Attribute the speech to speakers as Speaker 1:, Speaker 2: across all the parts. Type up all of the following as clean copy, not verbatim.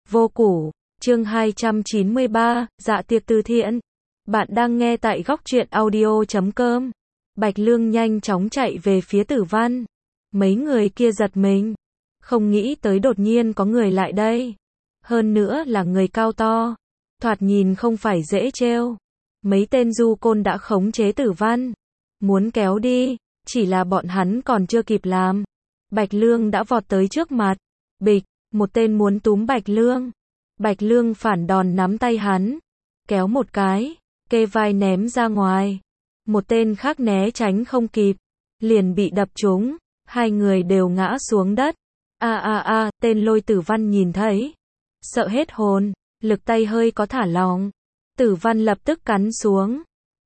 Speaker 1: Vô củ, chương 293, dạ tiệc từ thiện. Bạn đang nghe tại góc truyện audio.com. Bạch Lương nhanh chóng chạy về phía Tử Văn. Mấy người kia giật mình. Không nghĩ tới đột nhiên có người lại đây. Hơn nữa là người cao to. Thoạt nhìn không phải dễ trêu. Mấy tên du côn đã khống chế Tử Văn. Muốn kéo đi, chỉ là bọn hắn còn chưa kịp làm. Bạch Lương đã vọt tới trước mặt. Bịch, một tên muốn túm Bạch Lương. Bạch Lương phản đòn nắm tay hắn. Kéo một cái, kê vai ném ra ngoài. Một tên khác né tránh không kịp. Liền bị đập trúng. Hai người đều ngã xuống đất. Tên Lôi Tử Văn nhìn thấy. Sợ hết hồn, lực tay hơi có thả lỏng. Tử Văn lập tức cắn xuống.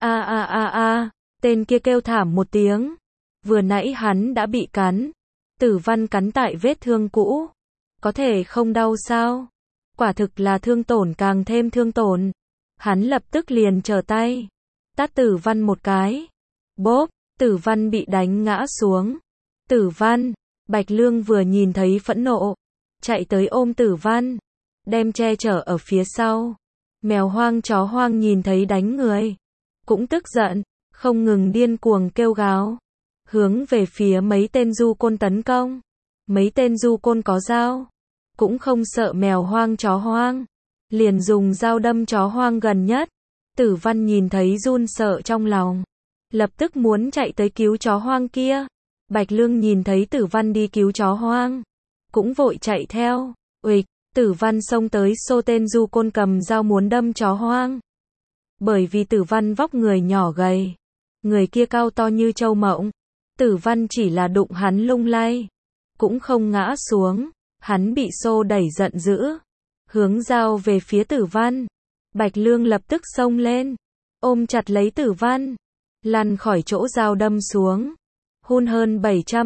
Speaker 1: Tên kia kêu thảm một tiếng. Vừa nãy hắn đã bị cắn. Tử Văn cắn tại vết thương cũ. Có thể không đau sao? Quả thực là thương tổn càng thêm thương tổn. Hắn lập tức liền trở tay. Tát Tử Văn một cái. Bốp, Tử Văn bị đánh ngã xuống. Tử Văn, Bạch Lương vừa nhìn thấy phẫn nộ. Chạy tới ôm Tử Văn. Đem che chở ở phía sau. Mèo hoang chó hoang nhìn thấy đánh người. Cũng tức giận, không ngừng điên cuồng kêu gào. Hướng về phía mấy tên du côn tấn công. Mấy tên du côn có dao. Cũng không sợ mèo hoang chó hoang. Liền dùng dao đâm chó hoang gần nhất. Tử Văn nhìn thấy run sợ trong lòng. Lập tức muốn chạy tới cứu chó hoang kia. Bạch Lương nhìn thấy Tử Văn đi cứu chó hoang. Cũng vội chạy theo. Uịch, Tử Văn xông tới xô tên du côn cầm dao muốn đâm chó hoang. Bởi vì Tử Văn vóc người nhỏ gầy. Người kia cao to như trâu mộng. Tử Văn chỉ là đụng hắn lung lay. Cũng không ngã xuống. Hắn bị xô đẩy giận dữ. Hướng dao về phía Tử Văn. Bạch Lương lập tức xông lên. Ôm chặt lấy Tử Văn. Lăn khỏi chỗ dao đâm xuống. Hun hơn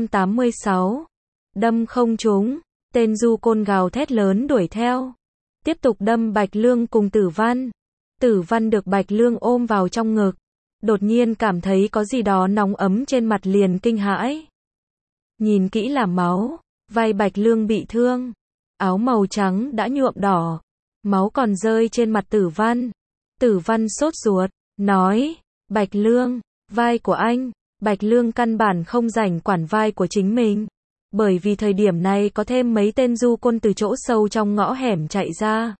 Speaker 1: 786. Đâm không trúng. Tên du côn gào thét lớn đuổi theo. Tiếp tục đâm Bạch Lương cùng Tử Văn. Tử Văn được Bạch Lương ôm vào trong ngực. Đột nhiên cảm thấy có gì đó nóng ấm trên mặt liền kinh hãi. Nhìn kỹ là máu. Vai Bạch Lương bị thương. Áo màu trắng đã nhuộm đỏ. Máu còn rơi trên mặt Tử Văn. Tử Văn sốt ruột. Nói. Bạch Lương. Vai của anh. Bạch Lương căn bản không rảnh quản vai của chính mình. Bởi vì thời điểm này có thêm mấy tên du côn từ chỗ sâu trong ngõ hẻm chạy ra.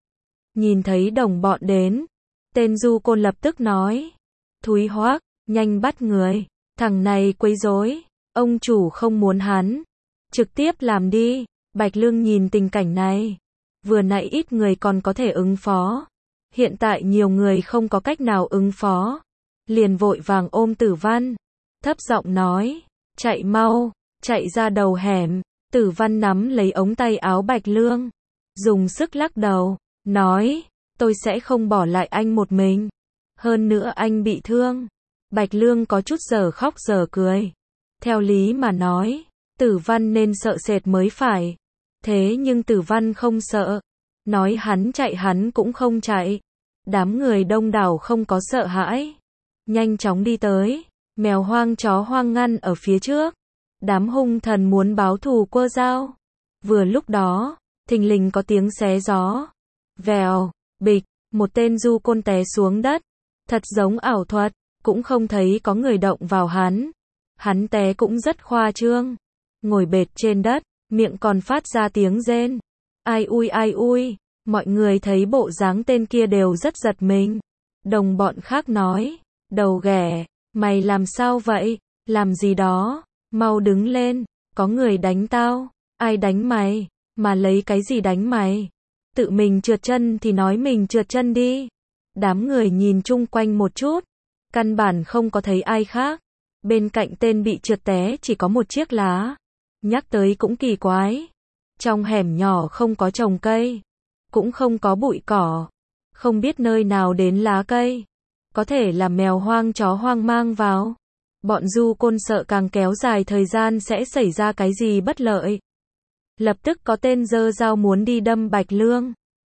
Speaker 1: Nhìn thấy đồng bọn đến. Tên du côn lập tức nói. Thúi hoác, nhanh bắt người. Thằng này quấy rối. Ông chủ không muốn hắn. Trực tiếp làm đi. Bạch Lương nhìn tình cảnh này. Vừa nãy ít người còn có thể ứng phó. Hiện tại nhiều người không có cách nào ứng phó. Liền vội vàng ôm Tử Văn. Thấp giọng nói. Chạy mau. Chạy ra đầu hẻm. Tử Văn nắm lấy ống tay áo Bạch Lương. Dùng sức lắc đầu. Nói. Tôi sẽ không bỏ lại anh một mình. Hơn nữa anh bị thương. Bạch Lương có chút giờ khóc giờ cười. Theo lý mà nói. Tử Văn nên sợ sệt mới phải. Thế nhưng Tử Văn không sợ. Nói hắn chạy hắn cũng không chạy. Đám người đông đảo không có sợ hãi. Nhanh chóng đi tới. Mèo hoang chó hoang ngăn ở phía trước. Đám hung thần muốn báo thù quơ dao. Vừa lúc đó, thình lình có tiếng xé gió. Vèo, bịch, một tên du côn té xuống đất. Thật giống ảo thuật, cũng không thấy có người động vào hắn. Hắn té cũng rất khoa trương. Ngồi bệt trên đất, miệng còn phát ra tiếng rên. Ai ui, mọi người thấy bộ dáng tên kia đều rất giật mình. Đồng bọn khác nói, đầu ghẻ, mày làm sao vậy, làm gì đó, mau đứng lên, có người đánh tao, ai đánh mày, mà lấy cái gì đánh mày, tự mình trượt chân thì nói mình trượt chân đi. Đám người nhìn chung quanh một chút, căn bản không có thấy ai khác, bên cạnh tên bị trượt té chỉ có một chiếc lá. Nhắc tới cũng kỳ quái. Trong hẻm nhỏ không có trồng cây. Cũng không có bụi cỏ. Không biết nơi nào đến lá cây. Có thể là mèo hoang chó hoang mang vào. Bọn du côn sợ càng kéo dài thời gian sẽ xảy ra cái gì bất lợi. Lập tức có tên giơ dao muốn đi đâm Bạch Lương.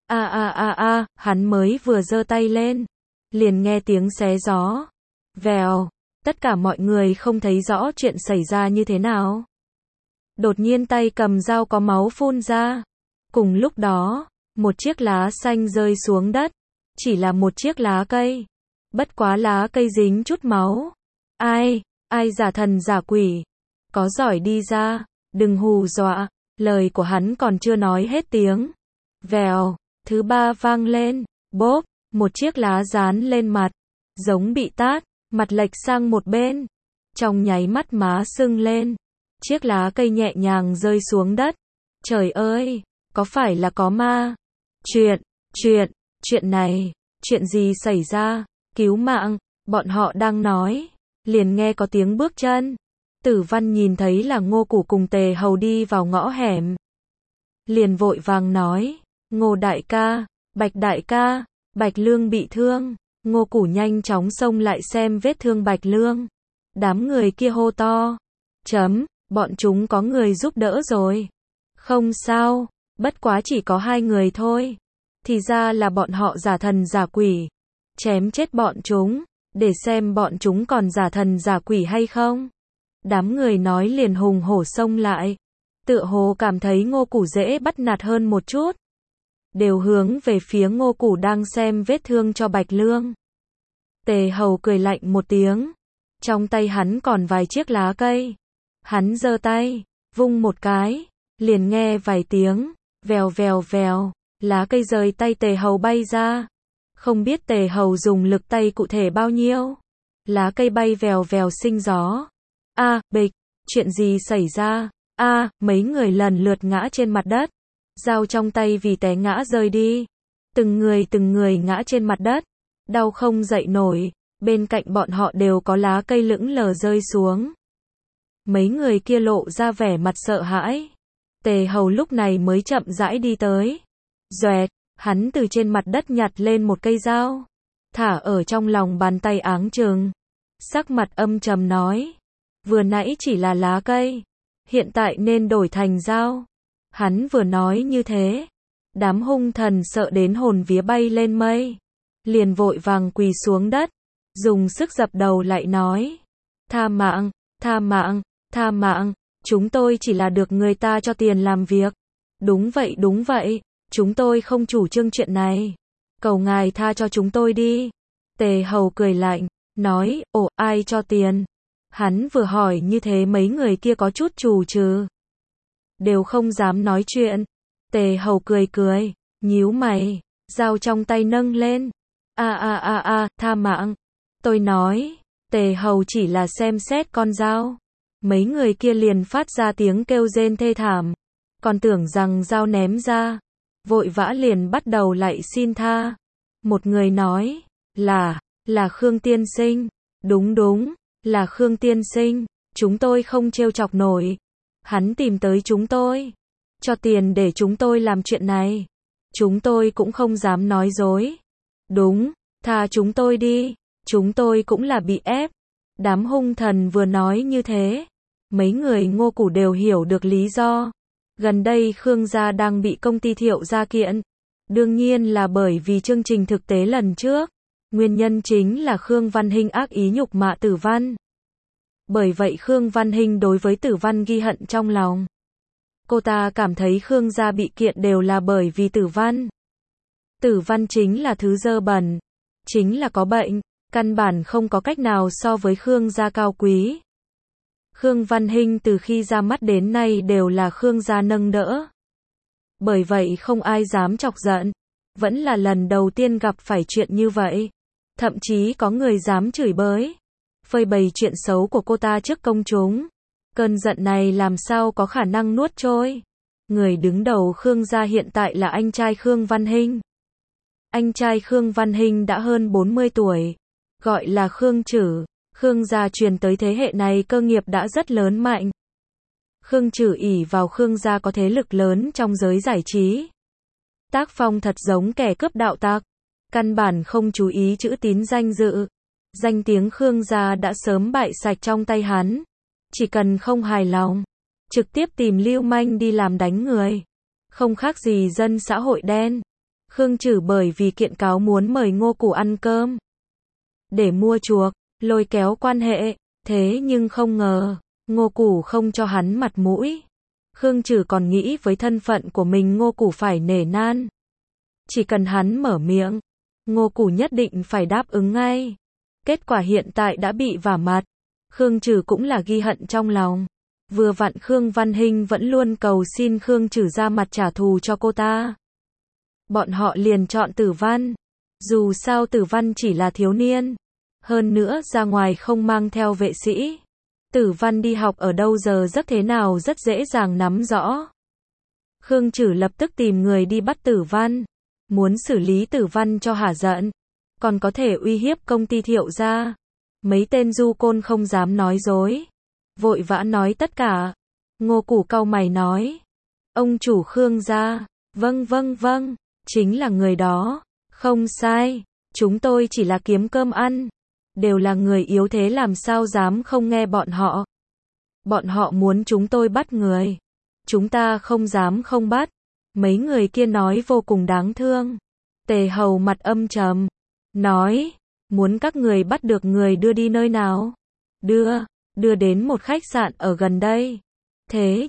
Speaker 1: Hắn mới vừa giơ tay lên. Liền nghe tiếng xé gió. Vèo. Tất cả mọi người không thấy rõ chuyện xảy ra như thế nào. Đột nhiên tay cầm dao có máu phun ra. Cùng lúc đó, một chiếc lá xanh rơi xuống đất. Chỉ là một chiếc lá cây. Bất quá lá cây dính chút máu. Ai giả thần giả quỷ. Có giỏi đi ra, đừng hù dọa. Lời của hắn còn chưa nói hết tiếng. Vèo, thứ ba vang lên, bốp, một chiếc lá dán lên mặt. Giống bị tát, mặt lệch sang một bên. Trong nháy mắt má sưng lên. Chiếc lá cây nhẹ nhàng rơi xuống đất. Trời ơi, có phải là có ma? Chuyện này, chuyện gì xảy ra? Cứu mạng, bọn họ đang nói. Liền nghe có tiếng bước chân. Tử Văn nhìn thấy là Ngô Củ cùng Tề Hầu đi vào ngõ hẻm. Liền vội vàng nói, Ngô đại ca, Bạch Lương bị thương. Ngô Củ nhanh chóng xông lại xem vết thương Bạch Lương. Đám người kia hô to. Bọn chúng có người giúp đỡ rồi. Không sao, bất quá chỉ có 2 người thôi. Thì ra là bọn họ giả thần giả quỷ. Chém chết bọn chúng, để xem bọn chúng còn giả thần giả quỷ hay không. Đám người nói liền hùng hổ xông lại. Tựa hồ cảm thấy Ngô Củ dễ bắt nạt hơn một chút. Đều hướng về phía Ngô Củ đang xem vết thương cho Bạch Lương. Tề Hầu cười lạnh một tiếng. Trong tay hắn còn vài chiếc lá cây. Hắn giơ tay, vung một cái, liền nghe vài tiếng, vèo, lá cây rời tay Tề Hầu bay ra. Không biết Tề Hầu dùng lực tay cụ thể bao nhiêu. Lá cây bay vèo sinh gió. Bịch, chuyện gì xảy ra? Mấy người lần lượt ngã trên mặt đất. Dao trong tay vì té ngã rơi đi. Từng người ngã trên mặt đất. Đau không dậy nổi. Bên cạnh bọn họ đều có lá cây lững lờ rơi xuống. Mấy người kia lộ ra vẻ mặt sợ hãi. Tề Hầu lúc này mới chậm rãi đi tới. Doẹt, hắn từ trên mặt đất nhặt lên một cây dao. Thả ở trong lòng bàn tay áng chừng. Sắc mặt âm trầm nói. Vừa nãy chỉ là lá cây. Hiện tại nên đổi thành dao. Hắn vừa nói như thế. Đám hung thần sợ đến hồn vía bay lên mây. Liền vội vàng quỳ xuống đất. Dùng sức dập đầu lại nói. Tha mạng. Chúng tôi chỉ là được người ta cho tiền làm việc. Đúng vậy. Chúng tôi không chủ trương chuyện này. Cầu ngài tha cho chúng tôi đi. Tề Hầu cười lạnh. Nói, ai cho tiền? Hắn vừa hỏi như thế mấy người kia có chút trù trừ. Đều không dám nói chuyện. Tề Hầu cười. Nhíu mày. Dao trong tay nâng lên. Tha mạng. Tôi nói. Tề Hầu chỉ là xem xét con dao. Mấy người kia liền phát ra tiếng kêu rên thê thảm. Còn tưởng rằng dao ném ra. Vội vã liền bắt đầu lại xin tha. Một người nói. Là Khương tiên sinh. Đúng. Là Khương tiên sinh. Chúng tôi không trêu chọc nổi. Hắn tìm tới chúng tôi. Cho tiền để chúng tôi làm chuyện này. Chúng tôi cũng không dám nói dối. Đúng. Tha chúng tôi đi. Chúng tôi cũng là bị ép. Đám hung thần vừa nói như thế. Mấy người Ngô Củ đều hiểu được lý do. Gần đây Khương gia đang bị công ty Thiệu gia kiện. Đương nhiên là bởi vì chương trình thực tế lần trước. Nguyên nhân chính là Khương Văn Hinh ác ý nhục mạ Tử Văn. Bởi vậy Khương Văn Hinh đối với Tử Văn ghi hận trong lòng. Cô ta cảm thấy Khương gia bị kiện đều là bởi vì Tử Văn. Tử Văn chính là thứ dơ bẩn. Chính là có bệnh. Căn bản không có cách nào so với Khương gia cao quý. Khương Văn Hinh từ khi ra mắt đến nay đều là Khương gia nâng đỡ. Bởi vậy không ai dám chọc giận. Vẫn là lần đầu tiên gặp phải chuyện như vậy. Thậm chí có người dám chửi bới. Phơi bày chuyện xấu của cô ta trước công chúng. Cơn giận này làm sao có khả năng nuốt trôi. Người đứng đầu Khương gia hiện tại là anh trai Khương Văn Hinh. Anh trai Khương Văn Hinh đã hơn 40 tuổi. Gọi là Khương Trử. Khương gia truyền tới thế hệ này cơ nghiệp đã rất lớn mạnh. Khương Trử ỷ vào Khương gia có thế lực lớn trong giới giải trí. Tác phong thật giống kẻ cướp đạo tặc. Căn bản không chú ý chữ tín danh dự. Danh tiếng Khương gia đã sớm bại sạch trong tay hắn. Chỉ cần không hài lòng, trực tiếp tìm lưu manh đi làm đánh người. Không khác gì dân xã hội đen. Khương Trử bởi vì kiện cáo muốn mời Ngô Củ ăn cơm. Để mua chuộc, lôi kéo quan hệ. Thế nhưng không ngờ, Ngô Củ không cho hắn mặt mũi. Khương Trử còn nghĩ với thân phận của mình Ngô Củ phải nể nan. Chỉ cần hắn mở miệng, Ngô Củ nhất định phải đáp ứng ngay. Kết quả hiện tại đã bị vả mặt. Khương Trừ cũng là ghi hận trong lòng. Vừa vặn Khương Văn Hinh vẫn luôn cầu xin Khương Trừ ra mặt trả thù cho cô ta. Bọn họ liền chọn Tử Văn. Dù sao Tử Văn chỉ là thiếu niên. Hơn nữa ra ngoài không mang theo vệ sĩ. Tử Văn đi học ở đâu giờ giấc thế nào rất dễ dàng nắm rõ. Khương Trừ lập tức tìm người đi bắt Tử Văn. Muốn xử lý Tử Văn cho hả giận. Còn có thể uy hiếp công ty Thiệu gia. Mấy tên du côn không dám nói dối. Vội vã nói tất cả. Ngô Củ cau mày nói. Ông chủ Khương gia. Vâng vâng vâng. Chính là người đó. Không sai. Chúng tôi chỉ là kiếm cơm ăn. Đều là người yếu thế làm sao dám không nghe bọn họ. Bọn họ muốn chúng tôi bắt người. Chúng ta không dám không bắt. Mấy người kia nói vô cùng đáng thương. Tề Hầu mặt âm trầm. Nói. Muốn các người bắt được người đưa đi nơi nào? Đưa đến một khách sạn ở gần đây. Thế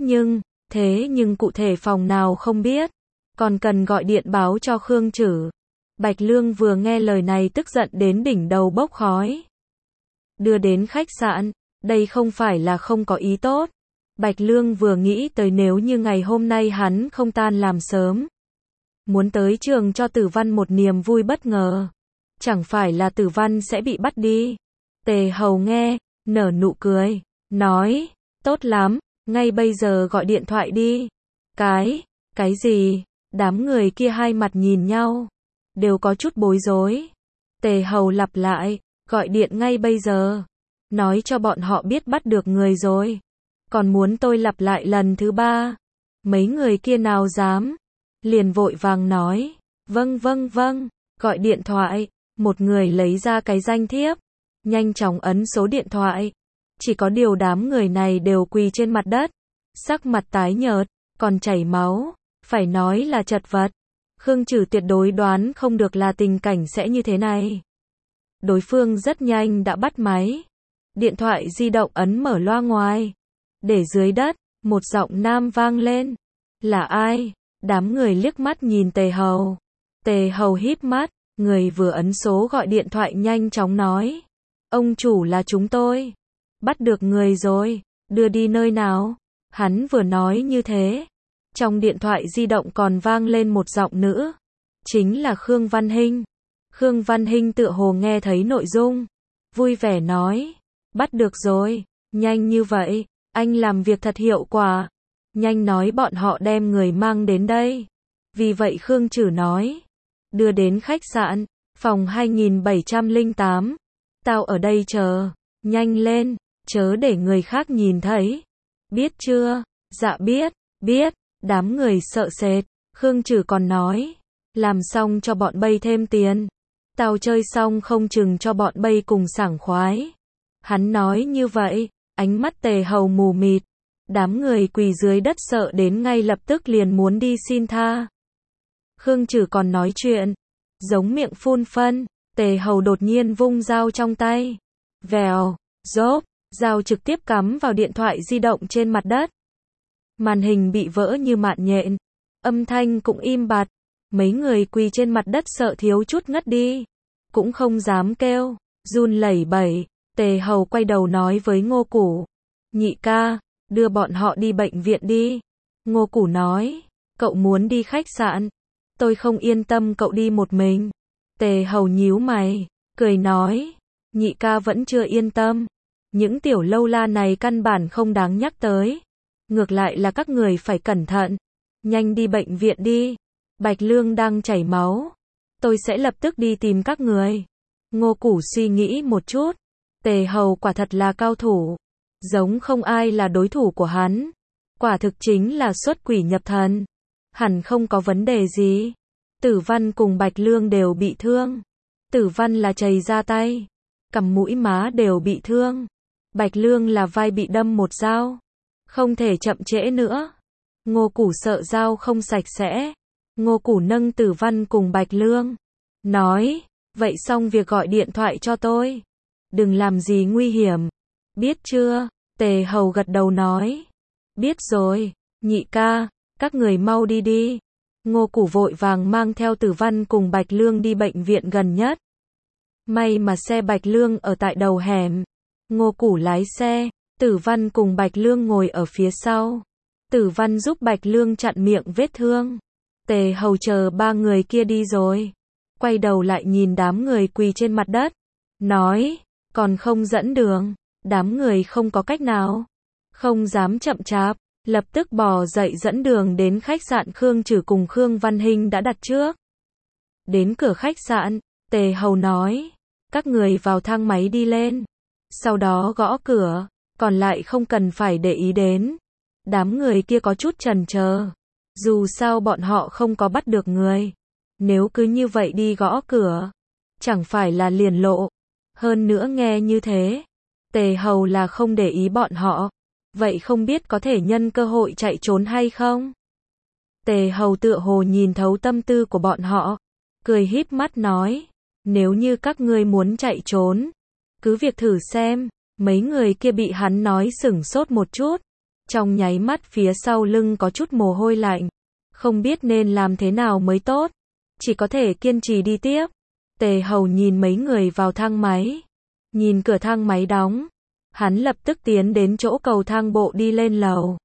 Speaker 1: nhưng cụ thể phòng nào không biết. Còn cần gọi điện báo cho Khương Trừ. Bạch Lương vừa nghe lời này tức giận đến đỉnh đầu bốc khói. Đưa đến khách sạn, đây không phải là không có ý tốt. Bạch Lương vừa nghĩ tới nếu như ngày hôm nay hắn không tan làm sớm. Muốn tới trường cho Tử Văn một niềm vui bất ngờ. Chẳng phải là Tử Văn sẽ bị bắt đi. Tề Hầu nghe, nở nụ cười, nói, tốt lắm, ngay bây giờ gọi điện thoại đi. Cái gì? Đám người kia hai mặt nhìn nhau. Đều có chút bối rối. Tề Hầu lặp lại, gọi điện ngay bây giờ. Nói cho bọn họ biết bắt được người rồi. Còn muốn tôi lặp lại lần thứ 3. Mấy người kia nào dám. Liền vội vàng nói. Vâng vâng vâng. Gọi điện thoại. Một người lấy ra cái danh thiếp. Nhanh chóng ấn số điện thoại. Chỉ có điều đám người này đều quỳ trên mặt đất. Sắc mặt tái nhợt. Còn chảy máu. Phải nói là chật vật. Khương Trừ tuyệt đối đoán không được là tình cảnh sẽ như thế này. Đối phương rất nhanh đã bắt máy. Điện thoại di động ấn mở loa ngoài. Để dưới đất, một giọng nam vang lên. Là ai? Đám người liếc mắt nhìn Tề Hầu. Tề Hầu híp mắt, người vừa ấn số gọi điện thoại nhanh chóng nói. Ông chủ là chúng tôi. Bắt được người rồi, đưa đi nơi nào? Hắn vừa nói như thế. Trong điện thoại di động còn vang lên một giọng nữ. Chính là Khương Văn Hinh. Khương Văn Hinh tựa hồ nghe thấy nội dung. Vui vẻ nói. Bắt được rồi, nhanh như vậy, anh làm việc thật hiệu quả. Nhanh nói bọn họ đem người mang đến đây. Vì vậy Khương Trừ nói. Đưa đến khách sạn, phòng 2708. Tao ở đây chờ, nhanh lên, chớ để người khác nhìn thấy. Biết chưa? Dạ biết. Đám người sợ sệt. Khương Trừ còn nói. Làm xong cho bọn bay thêm tiền. Tao chơi xong không chừng cho bọn bay cùng sảng khoái. Hắn nói như vậy, ánh mắt Tề Hầu mù mịt. Đám người quỳ dưới đất sợ đến ngay lập tức liền muốn đi xin tha. Khương Trừ còn nói chuyện. Giống miệng phun phân. Tề Hầu đột nhiên vung dao trong tay. Vèo, rốp, dao trực tiếp cắm vào điện thoại di động trên mặt đất. Màn hình bị vỡ như mạn nhện. Âm thanh cũng im bặt. Mấy người quỳ trên mặt đất sợ thiếu chút ngất đi. Cũng không dám kêu, run lẩy bẩy. Tề Hầu quay đầu nói với Ngô Củ. Nhị ca, đưa bọn họ đi bệnh viện đi. Ngô Củ nói. Cậu muốn đi khách sạn. Tôi không yên tâm cậu đi một mình. Tề Hầu nhíu mày, cười nói. Nhị ca vẫn chưa yên tâm. Những tiểu lâu la này căn bản không đáng nhắc tới. Ngược lại là các người phải cẩn thận. Nhanh đi bệnh viện đi. Bạch Lương đang chảy máu. Tôi sẽ lập tức đi tìm các người. Ngô Củ suy nghĩ một chút. Tề Hầu quả thật là cao thủ. Giống không ai là đối thủ của hắn. Quả thực chính là xuất quỷ nhập thần. Hẳn không có vấn đề gì. Tử Văn cùng Bạch Lương đều bị thương. Tử Văn là chảy ra tay. Cằm mũi má đều bị thương. Bạch Lương là vai bị đâm một dao. Không thể chậm trễ nữa. Ngô Củ sợ dao không sạch sẽ. Ngô Củ nâng Tử Văn cùng Bạch Lương. Nói, vậy xong việc gọi điện thoại cho tôi. Đừng làm gì nguy hiểm. Biết chưa? Tề Hầu gật đầu nói. Biết rồi, nhị ca, các người mau đi đi. Ngô Củ vội vàng mang theo Tử Văn cùng Bạch Lương đi bệnh viện gần nhất. May mà xe Bạch Lương ở tại đầu hẻm. Ngô Củ lái xe, Tử Văn cùng Bạch Lương ngồi ở phía sau. Tử Văn giúp Bạch Lương chặn miệng vết thương. Tề Hầu chờ ba người kia đi rồi. Quay đầu lại nhìn đám người quỳ trên mặt đất. Nói, còn không dẫn đường. Đám người không có cách nào. Không dám chậm chạp. Lập tức bò dậy dẫn đường đến khách sạn Khương Trử cùng Khương Văn Hinh đã đặt trước. Đến cửa khách sạn, Tề Hầu nói, các người vào thang máy đi lên. Sau đó gõ cửa, còn lại không cần phải để ý đến. Đám người kia có chút chần chờ. Dù sao bọn họ không có bắt được người. Nếu cứ như vậy đi gõ cửa, chẳng phải là liền lộ. Hơn nữa nghe như thế, Tề Hầu là không để ý bọn họ. Vậy không biết có thể nhân cơ hội chạy trốn hay không? Tề Hầu tựa hồ nhìn thấu tâm tư của bọn họ. Cười híp mắt nói, nếu như các ngươi muốn chạy trốn, cứ việc thử xem. Mấy người kia bị hắn nói sửng sốt một chút. Trong nháy mắt phía sau lưng có chút mồ hôi lạnh. Không biết nên làm thế nào mới tốt. Chỉ có thể kiên trì đi tiếp. Tề Hầu nhìn mấy người vào thang máy. Nhìn cửa thang máy đóng. Hắn lập tức tiến đến chỗ cầu thang bộ đi lên lầu.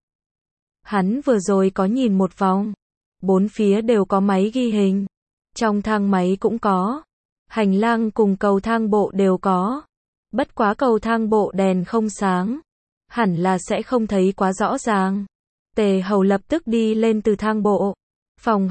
Speaker 1: Hắn vừa rồi có nhìn một vòng. Bốn phía đều có máy ghi hình. Trong thang máy cũng có. Hành lang cùng cầu thang bộ đều có. Bất quá cầu thang bộ đèn không sáng. Hẳn là sẽ không thấy quá rõ ràng. Tề Hầu lập tức đi lên từ thang bộ. Phòng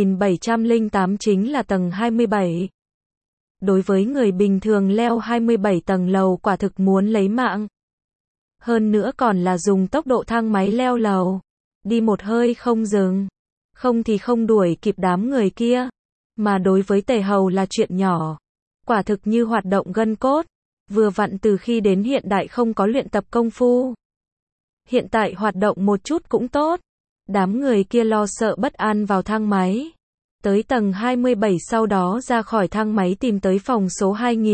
Speaker 1: 2708 chính là tầng 27. Đối với người bình thường leo 27 tầng lầu quả thực muốn lấy mạng. Hơn nữa còn là dùng tốc độ thang máy leo lầu. Đi một hơi không dừng. Không thì không đuổi kịp đám người kia. Mà đối với Tề Hầu là chuyện nhỏ. Quả thực như hoạt động gân cốt. Vừa vặn từ khi đến hiện đại không có luyện tập công phu. Hiện tại hoạt động một chút cũng tốt. Đám người kia lo sợ bất an vào thang máy. Tới tầng 27 sau đó ra khỏi thang máy tìm tới phòng số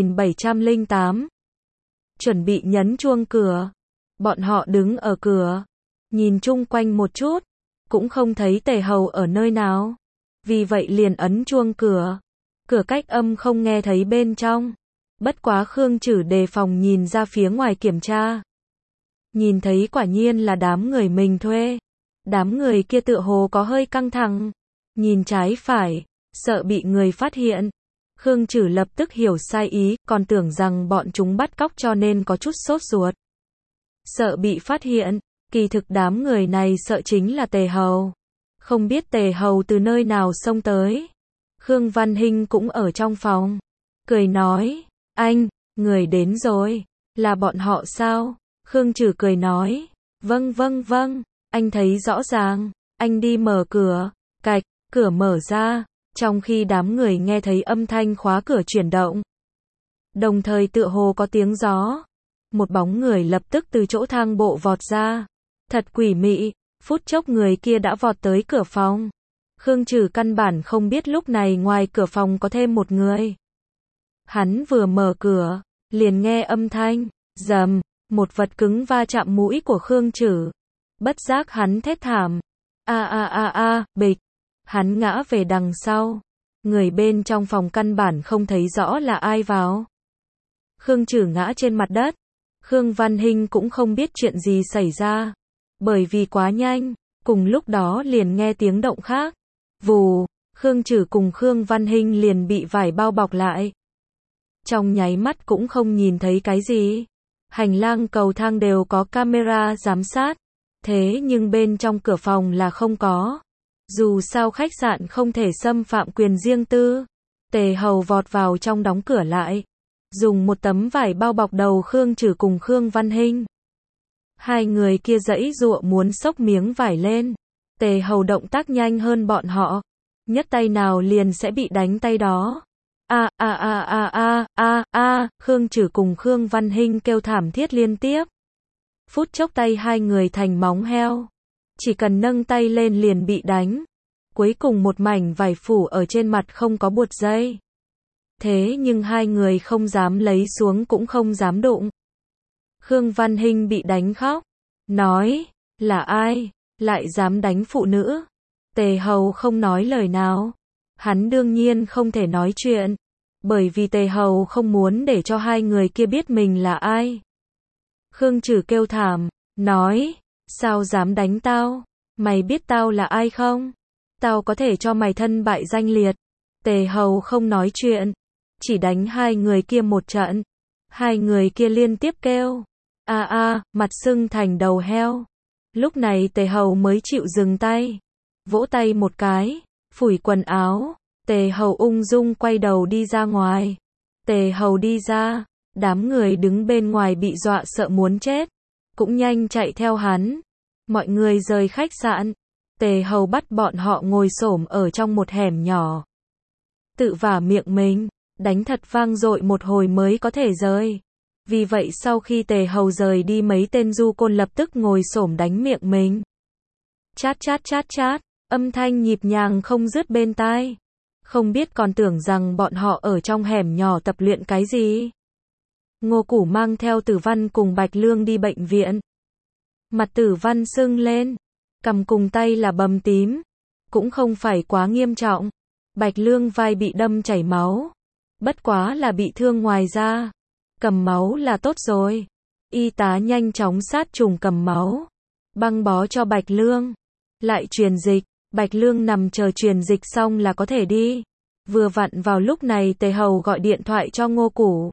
Speaker 1: 2708. Chuẩn bị nhấn chuông cửa. Bọn họ đứng ở cửa. Nhìn chung quanh một chút. Cũng không thấy Tề Hầu ở nơi nào. Vì vậy liền ấn chuông cửa. Cửa cách âm không nghe thấy bên trong. Bất quá Khương Trử đề phòng nhìn ra phía ngoài kiểm tra. Nhìn thấy quả nhiên là đám người mình thuê. Đám người kia tựa hồ có hơi căng thẳng. Nhìn trái phải, sợ bị người phát hiện. Khương Trử lập tức hiểu sai ý, còn tưởng rằng bọn chúng bắt cóc cho nên có chút sốt ruột. Sợ bị phát hiện, kỳ thực đám người này sợ chính là Tề Hầu. Không biết Tề Hầu từ nơi nào xông tới. Khương Văn Hinh cũng ở trong phòng. Cười nói, anh, người đến rồi. Là bọn họ sao? Khương Trử cười nói, vâng vâng vâng, anh thấy rõ ràng. Anh đi mở cửa. Cạch, cửa mở ra. Trong khi đám người nghe thấy âm thanh khóa cửa chuyển động. Đồng thời tựa hồ có tiếng gió. Một bóng người lập tức từ chỗ thang bộ vọt ra. Thật quỷ mị, phút chốc người kia đã vọt tới cửa phòng. Khương Trử căn bản không biết lúc này ngoài cửa phòng có thêm một người. Hắn vừa mở cửa, liền nghe âm thanh, rầm, một vật cứng va chạm mũi của Khương Trử. Bất giác hắn thét thảm. Bịch. Hắn ngã về đằng sau. Người bên trong phòng căn bản không thấy rõ là ai vào. Khương Trử ngã trên mặt đất. Khương Văn Hinh cũng không biết chuyện gì xảy ra. Bởi vì quá nhanh, cùng lúc đó liền nghe tiếng động khác. Vù, Khương Trử cùng Khương Văn Hinh liền bị vải bao bọc lại. Trong nháy mắt cũng không nhìn thấy cái gì. Hành lang cầu thang đều có camera giám sát. Thế nhưng bên trong cửa phòng là không có. Dù sao khách sạn không thể xâm phạm quyền riêng tư. Tề Hầu vọt vào trong đóng cửa lại. Dùng một tấm vải bao bọc đầu Khương Trử cùng Khương Văn Hinh. Hai người kia giãy giụa muốn xốc miếng vải lên. Tề Hầu động tác nhanh hơn bọn họ. Nhấc tay nào liền sẽ bị đánh tay đó. Khương Trử cùng Khương Văn Hinh kêu thảm thiết liên tiếp. Phút chốc tay hai người thành móng heo. Chỉ cần nâng tay lên liền bị đánh. Cuối cùng một mảnh vải phủ ở trên mặt không có buộc dây. Thế nhưng hai người không dám lấy xuống cũng không dám đụng. Khương Văn Hinh bị đánh khóc. Nói, là ai, lại dám đánh phụ nữ? Tề Hầu không nói lời nào. Hắn đương nhiên không thể nói chuyện, bởi vì Tề Hầu không muốn để cho hai người kia biết mình là ai. Khương Trử kêu thảm, nói, sao dám đánh tao? Mày biết tao là ai không? Tao có thể cho mày thân bại danh liệt. Tề Hầu không nói chuyện, chỉ đánh hai người kia một trận. Hai người kia liên tiếp kêu, a a, mặt sưng thành đầu heo. Lúc này Tề Hầu mới chịu dừng tay, vỗ tay một cái, phủi quần áo. Tề Hầu ung dung quay đầu đi ra ngoài. Tề Hầu đi ra, đám người đứng bên ngoài bị dọa sợ muốn chết, cũng nhanh chạy theo hắn. Mọi người rời khách sạn. Tề Hầu bắt bọn họ ngồi xổm ở trong một hẻm nhỏ, tự vả miệng mình, đánh thật vang dội một hồi mới có thể rời. Vì vậy sau khi Tề Hầu rời đi, mấy tên du côn lập tức ngồi xổm đánh miệng mình. Chát chát chát chát, âm thanh nhịp nhàng không dứt bên tai. Không biết còn tưởng rằng bọn họ ở trong hẻm nhỏ tập luyện cái gì. Ngô Củ mang theo Tử Văn cùng Bạch Lương đi bệnh viện. Mặt Tử Văn sưng lên, cằm cùng tay là bầm tím, cũng không phải quá nghiêm trọng. Bạch Lương vai bị đâm chảy máu, bất quá là bị thương ngoài da, cầm máu là tốt rồi. Y tá nhanh chóng sát trùng cầm máu, băng bó cho Bạch Lương, lại truyền dịch. Bạch Lương nằm chờ truyền dịch xong là có thể đi. Vừa vặn vào lúc này Tề Hầu gọi điện thoại cho Ngô Củ.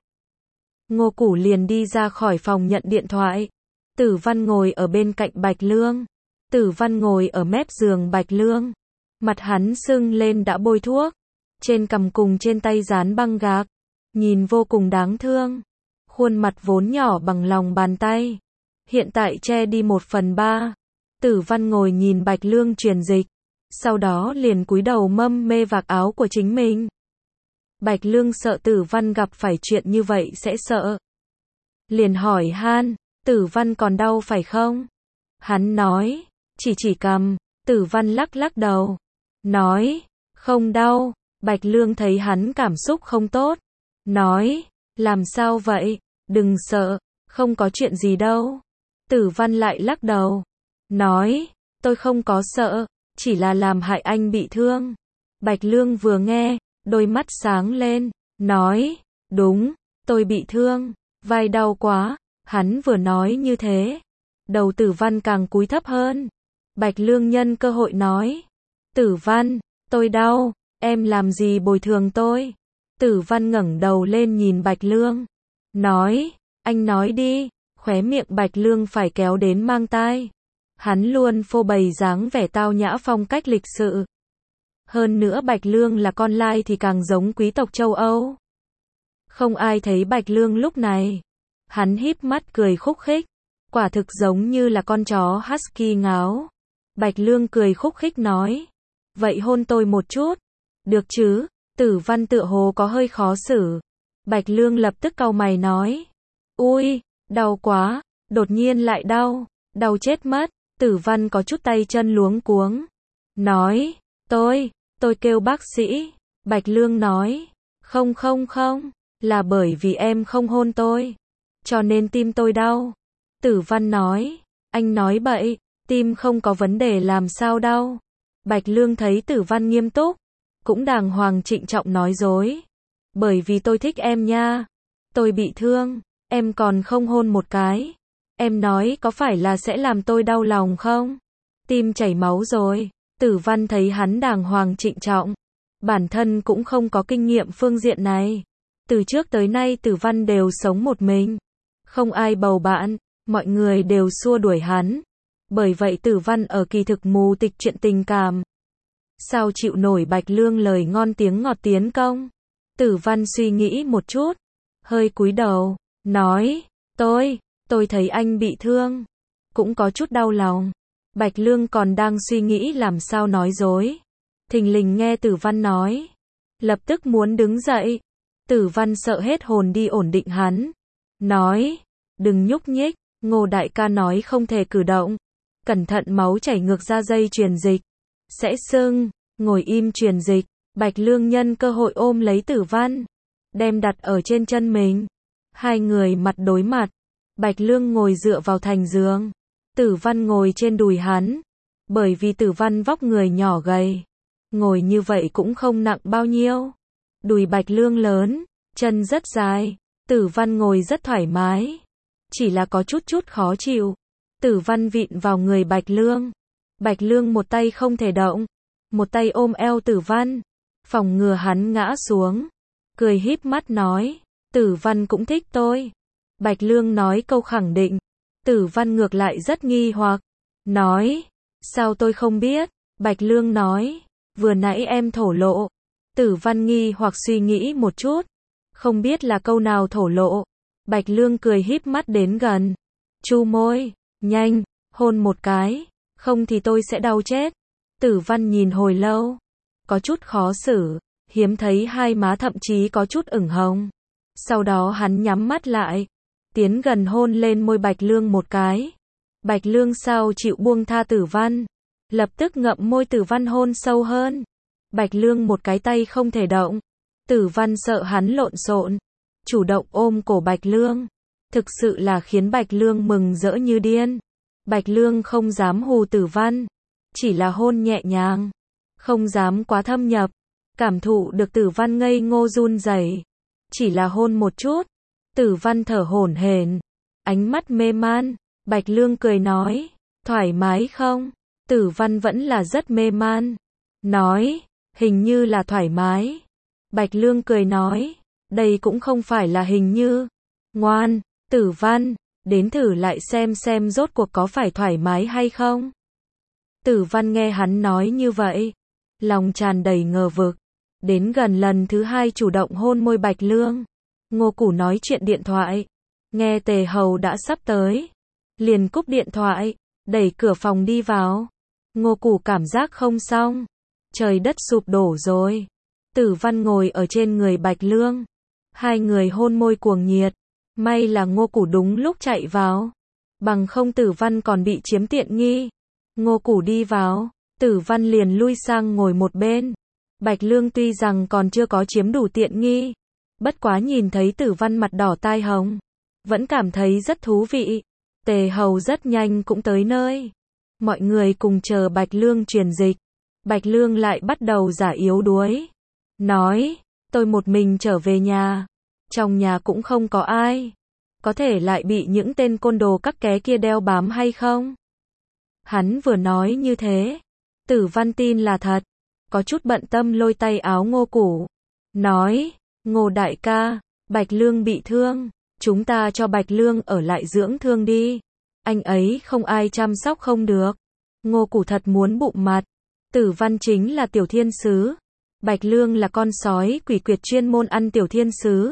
Speaker 1: Ngô Củ liền đi ra khỏi phòng nhận điện thoại. Tử Văn ngồi ở bên cạnh Bạch Lương. Tử Văn ngồi ở mép giường Bạch Lương. Mặt hắn sưng lên đã bôi thuốc. Trên cằm cùng trên tay dán băng gạc. Nhìn vô cùng đáng thương. Khuôn mặt vốn nhỏ bằng lòng bàn tay, hiện tại che đi 1/3. Tử Văn ngồi nhìn Bạch Lương truyền dịch, sau đó liền cúi đầu mâm mê vạc áo của chính mình. Bạch Lương sợ Tử Văn gặp phải chuyện như vậy sẽ sợ. Liền hỏi han, Tử Văn còn đau phải không? Hắn nói, chỉ cầm. Tử Văn lắc lắc đầu, nói, không đau. Bạch Lương thấy hắn cảm xúc không tốt, nói, làm sao vậy? Đừng sợ, không có chuyện gì đâu. Tử Văn lại lắc đầu, nói, tôi không có sợ, chỉ là làm hại anh bị thương. Bạch Lương vừa nghe, đôi mắt sáng lên, nói, đúng, tôi bị thương, vai đau quá. Hắn vừa nói như thế, đầu Tử Văn càng cúi thấp hơn. Bạch Lương nhân cơ hội nói, Tử Văn, tôi đau, em làm gì bồi thường tôi? Tử Văn ngẩng đầu lên nhìn Bạch Lương, nói, anh nói đi. Khóe miệng Bạch Lương phải kéo đến mang tai. Hắn luôn phô bày dáng vẻ tao nhã phong cách lịch sự. Hơn nữa Bạch Lương là con lai thì càng giống quý tộc châu Âu. Không ai thấy Bạch Lương lúc này. Hắn híp mắt cười khúc khích, quả thực giống như là con chó husky ngáo. Bạch Lương cười khúc khích nói, vậy hôn tôi một chút, được chứ? Tử Văn tựa hồ có hơi khó xử. Bạch Lương lập tức cau mày nói, ui, đau quá, đột nhiên lại đau, đau chết mất. Tử Văn có chút tay chân luống cuống, nói, tôi kêu bác sĩ. Bạch Lương nói, không, là bởi vì em không hôn tôi, cho nên tim tôi đau. Tử Văn nói, anh nói bậy, tim không có vấn đề làm sao đau. Bạch Lương thấy Tử Văn nghiêm túc, cũng đàng hoàng trịnh trọng nói dối, bởi vì tôi thích em nha, tôi bị thương, em còn không hôn một cái. Em nói có phải là sẽ làm tôi đau lòng không? Tim chảy máu rồi. Tử Văn thấy hắn đàng hoàng trịnh trọng, bản thân cũng không có kinh nghiệm phương diện này. Từ trước tới nay Tử Văn đều sống một mình, không ai bầu bạn, mọi người đều xua đuổi hắn. Bởi vậy Tử Văn ở kỳ thực mù tịch chuyện tình cảm. Sao chịu nổi Bạch Lương lời ngon tiếng ngọt tiến công? Tử Văn suy nghĩ một chút, hơi cúi đầu, nói, tôi thấy anh bị thương, cũng có chút đau lòng. Bạch Lương còn đang suy nghĩ làm sao nói dối, thình lình nghe Tử Văn nói, lập tức muốn đứng dậy. Tử Văn sợ hết hồn đi ổn định hắn, nói, đừng nhúc nhích, Ngô đại ca nói không thể cử động, cẩn thận máu chảy ngược ra dây truyền dịch, sẽ sưng, ngồi im truyền dịch. Bạch Lương nhân cơ hội ôm lấy Tử Văn, đem đặt ở trên chân mình. Hai người mặt đối mặt, Bạch Lương ngồi dựa vào thành giường, Tử Văn ngồi trên đùi hắn, Bởi vì Tử Văn vóc người nhỏ gầy, ngồi như vậy cũng không nặng bao nhiêu. Đùi Bạch Lương lớn, chân rất dài, Tử Văn ngồi rất thoải mái, chỉ là có chút khó chịu. Tử Văn vịn vào người Bạch Lương. Bạch Lương một tay không thể động, một tay ôm eo Tử Văn, phòng ngừa hắn ngã xuống, cười híp mắt nói, Tử Văn cũng thích tôi. Bạch Lương nói câu khẳng định, Tử Văn ngược lại rất nghi hoặc, nói, sao tôi không biết? Bạch Lương nói, vừa nãy em thổ lộ. Tử Văn nghi hoặc suy nghĩ một chút, không biết là câu nào thổ lộ. Bạch Lương cười híp mắt đến gần, chu môi, nhanh, hôn một cái, không thì tôi sẽ đau chết. Tử Văn nhìn hồi lâu, có chút khó xử, hiếm thấy hai má thậm chí có chút ửng hồng. Sau đó hắn nhắm mắt lại, tiến gần hôn lên môi Bạch Lương một cái. Bạch Lương sao chịu buông tha Tử Văn, lập tức ngậm môi Tử Văn hôn sâu hơn. Bạch Lương một cái tay không thể động. Tử Văn sợ hắn lộn xộn, chủ động ôm cổ Bạch Lương. Thực sự là khiến Bạch Lương mừng rỡ như điên. Bạch Lương không dám hù Tử Văn, chỉ là hôn nhẹ nhàng, không dám quá thâm nhập. Cảm thụ được Tử Văn ngây ngô run rẩy, chỉ là hôn một chút. Tử Văn thở hổn hển, ánh mắt mê man. Bạch Lương cười nói, thoải mái không? Tử Văn vẫn là rất mê man, nói, hình như là thoải mái. Bạch Lương cười nói, đây cũng không phải là hình như. Ngoan, Tử Văn, đến thử lại xem rốt cuộc có phải thoải mái hay không. Tử Văn nghe hắn nói như vậy, lòng tràn đầy ngờ vực, đến gần lần thứ hai chủ động hôn môi Bạch Lương. Ngô Củ nói chuyện điện thoại, nghe Tề Hầu đã sắp tới, liền cúp điện thoại, đẩy cửa phòng đi vào. Ngô Củ cảm giác không xong, trời đất sụp đổ rồi. Tử Văn ngồi ở trên người Bạch Lương, hai người hôn môi cuồng nhiệt. May là Ngô Củ đúng lúc chạy vào, bằng không Tử Văn còn bị chiếm tiện nghi. Ngô Củ đi vào, Tử Văn liền lui sang ngồi một bên. Bạch Lương tuy rằng còn chưa có chiếm đủ tiện nghi, bất quá nhìn thấy Tử Văn mặt đỏ tai hồng, vẫn cảm thấy rất thú vị. Tề Hầu rất nhanh cũng tới nơi. Mọi người cùng chờ Bạch Lương truyền dịch. Bạch Lương lại bắt đầu giả yếu đuối, nói, tôi một mình trở về nhà, trong nhà cũng không có ai, có thể lại bị những tên côn đồ các ké kia đeo bám hay không? Hắn vừa nói như thế, Tử Văn tin là thật, có chút bận tâm lôi tay áo Ngô Củ, nói, Ngô đại ca, Bạch Lương bị thương, chúng ta cho Bạch Lương ở lại dưỡng thương đi, anh ấy không ai chăm sóc không được. Ngô Củ thật muốn bụng mặt, Tử Văn chính là tiểu thiên sứ, Bạch Lương là con sói quỷ quyệt chuyên môn ăn tiểu thiên sứ.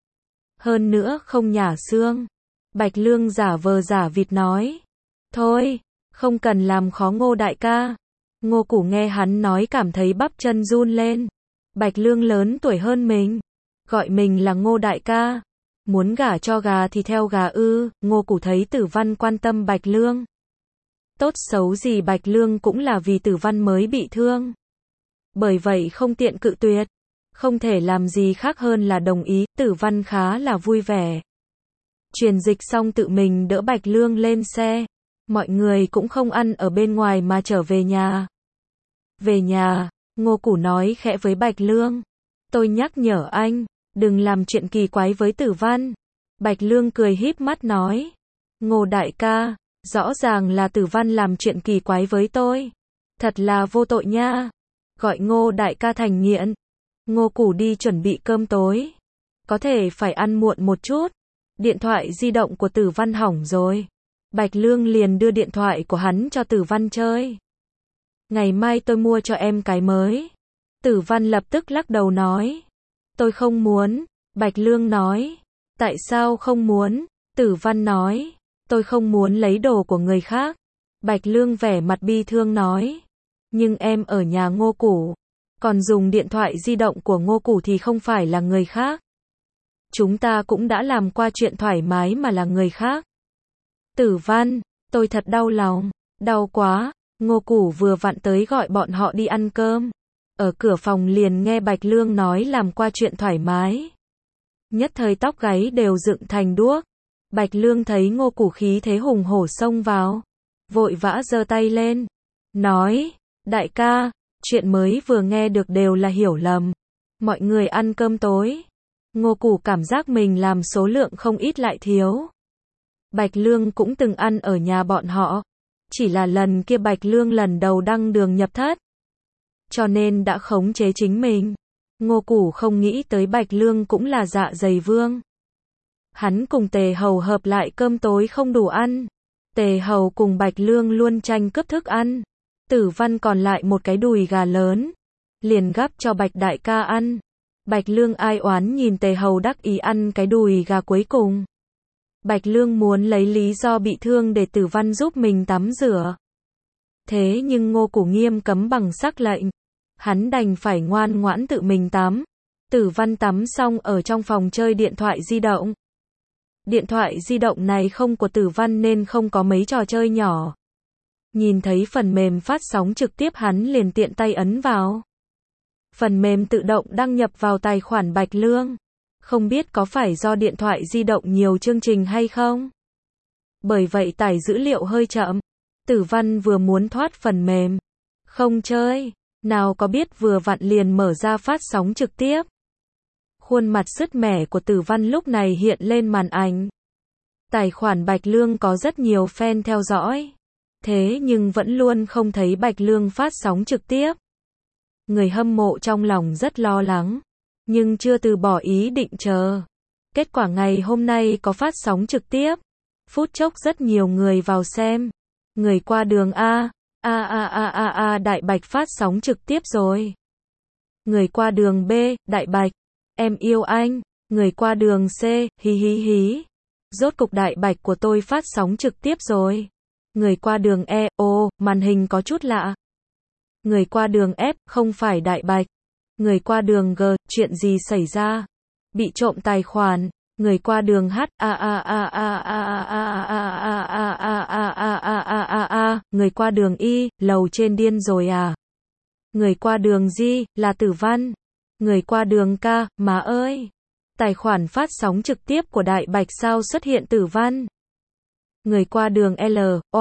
Speaker 1: Hơn nữa không nhả xương. Bạch Lương giả vờ giả vịt nói, thôi, không cần làm khó Ngô đại ca. Ngô Củ nghe hắn nói cảm thấy bắp chân run lên. Bạch Lương lớn tuổi hơn mình, gọi mình là Ngô đại ca, muốn gả cho gà thì theo gà ư? Ngô Củ thấy Tử Văn quan tâm Bạch Lương, tốt xấu gì Bạch Lương cũng là vì Tử Văn mới bị thương, bởi vậy không tiện cự tuyệt, không thể làm gì khác hơn là đồng ý. Tử Văn khá là vui vẻ. Truyền dịch xong tự mình đỡ Bạch Lương lên xe, mọi người cũng không ăn ở bên ngoài mà trở về nhà. Về nhà, Ngô Củ nói khẽ với Bạch Lương, tôi nhắc nhở anh, đừng làm chuyện kỳ quái với Tử Văn. Bạch Lương cười híp mắt nói, Ngô đại ca, rõ ràng là Tử Văn làm chuyện kỳ quái với tôi, thật là vô tội nha. Gọi Ngô đại ca thành nghiện. Ngô Củ đi chuẩn bị cơm tối, có thể phải ăn muộn một chút. Điện thoại di động của Tử Văn hỏng rồi, Bạch Lương liền đưa điện thoại của hắn cho Tử Văn chơi. Ngày mai tôi mua cho em cái mới. Tử Văn lập tức lắc đầu nói, tôi không muốn. Bạch Lương nói, tại sao không muốn? Tử Văn nói, tôi không muốn lấy đồ của người khác. Bạch Lương vẻ mặt bi thương nói, nhưng em ở nhà Ngô Củ, còn dùng điện thoại di động của Ngô Củ thì không phải là người khác. Chúng ta cũng đã làm qua chuyện thoải mái mà là người khác. Tử Văn, tôi thật đau lòng, đau quá. Ngô Củ vừa vặn tới gọi bọn họ đi ăn cơm. Ở cửa phòng liền nghe Bạch Lương nói làm qua chuyện thoải mái. Nhất thời tóc gáy đều dựng thành đuốc. Bạch Lương thấy Ngô Củ khí thế hùng hổ xông vào, vội vã giơ tay lên, nói, đại ca, chuyện mới vừa nghe được đều là hiểu lầm. Mọi người ăn cơm tối. Ngô Củ cảm giác mình làm số lượng không ít lại thiếu. Bạch Lương cũng từng ăn ở nhà bọn họ. Chỉ là lần kia Bạch Lương lần đầu đăng đường nhập thất. Cho nên đã khống chế chính mình. Ngô Củ không nghĩ tới Bạch Lương cũng là dạ dày vương. Hắn cùng Tề Hầu hợp lại cơm tối không đủ ăn. Tề Hầu cùng Bạch Lương luôn tranh cướp thức ăn. Tử Văn còn lại một cái đùi gà lớn. Liền gắp cho Bạch đại ca ăn. Bạch Lương ai oán nhìn Tề Hầu đắc ý ăn cái đùi gà cuối cùng. Bạch Lương muốn lấy lý do bị thương để Tử Văn giúp mình tắm rửa. Thế nhưng Ngô Củ nghiêm cấm bằng sắc lệnh. Hắn đành phải ngoan ngoãn tự mình tắm. Tử Văn tắm xong ở trong phòng chơi điện thoại di động. Điện thoại di động này không của Tử Văn nên không có mấy trò chơi nhỏ. Nhìn thấy phần mềm phát sóng trực tiếp hắn liền tiện tay ấn vào. Phần mềm tự động đăng nhập vào tài khoản Bạch Lương. Không biết có phải do điện thoại di động nhiều chương trình hay không? Bởi vậy tải dữ liệu hơi chậm. Tử Văn vừa muốn thoát phần mềm. Không chơi. Nào có biết vừa vặn liền mở ra phát sóng trực tiếp. Khuôn mặt sứt mẻ của Tử Văn lúc này hiện lên màn ảnh. Tài khoản Bạch Lương có rất nhiều fan theo dõi. Thế nhưng vẫn luôn không thấy Bạch Lương phát sóng trực tiếp. Người hâm mộ trong lòng rất lo lắng. Nhưng chưa từ bỏ ý định chờ. Kết quả ngày hôm nay có phát sóng trực tiếp. Phút chốc rất nhiều người vào xem. Người qua đường A. Đại Bạch phát sóng trực tiếp rồi. Người qua đường B. Đại Bạch. Em yêu anh. Người qua đường C. Hí hí hí. Rốt cục Đại Bạch của tôi phát sóng trực tiếp rồi. Người qua đường E. Ồ, màn hình có chút lạ. Người qua đường F. Không phải Đại Bạch. Người qua đường G. Chuyện gì xảy ra? Bị trộm tài khoản. Người qua đường H. Người qua đường Y. Lầu trên điên rồi à? Người qua đường G. Là Tử Văn. Người qua đường K. Má ơi! Tài khoản phát sóng trực tiếp của Đại Bạch sao xuất hiện Tử Văn? Người qua đường L.